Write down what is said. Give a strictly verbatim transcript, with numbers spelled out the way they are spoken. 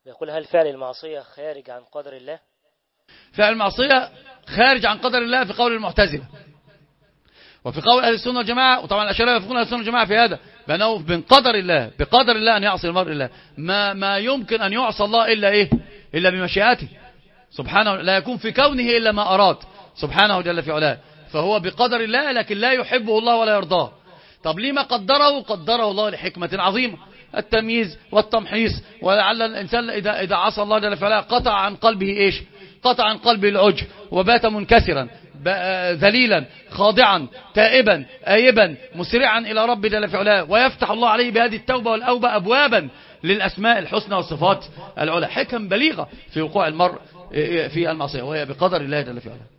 يقول هل فعل المعصية خارج عن قدر الله؟ فعل المعصية خارج عن قدر الله في قول المعتزلة، وفي قول أهل السنة والجماعة، وطبعا الأشاعرة يوافقون أهل السنة والجماعة في هذا، بأنه من قدر الله، بقدر الله أن يعصي المرء الله. ما ما يمكن أن يعصى الله إلا إيه؟ إلا بمشيئته سبحانه، لا يكون في كونه إلا ما أراد سبحانه جل في علاه. فهو بقدر الله، لكن لا يحبه الله ولا يرضاه. طب لما قدره؟ قدره الله لحكمة عظيمة، التمييز والتمحيص. ولعل الإنسان إذا إذا عصى الله جل في علاه قطع عن قلبه إيش؟ قطع عن قلبه العجب، وبات منكسرا ذليلا خاضعا تائبا آيبا مسرعا إلى رب جل في علاه، ويفتح الله عليه بهذه التوبة والأوبة أبوابا للأسماء الحسنى والصفات العلى. حكم بليغة في وقوع المرء في المعصية، وهي بقدر الله جل في علاه.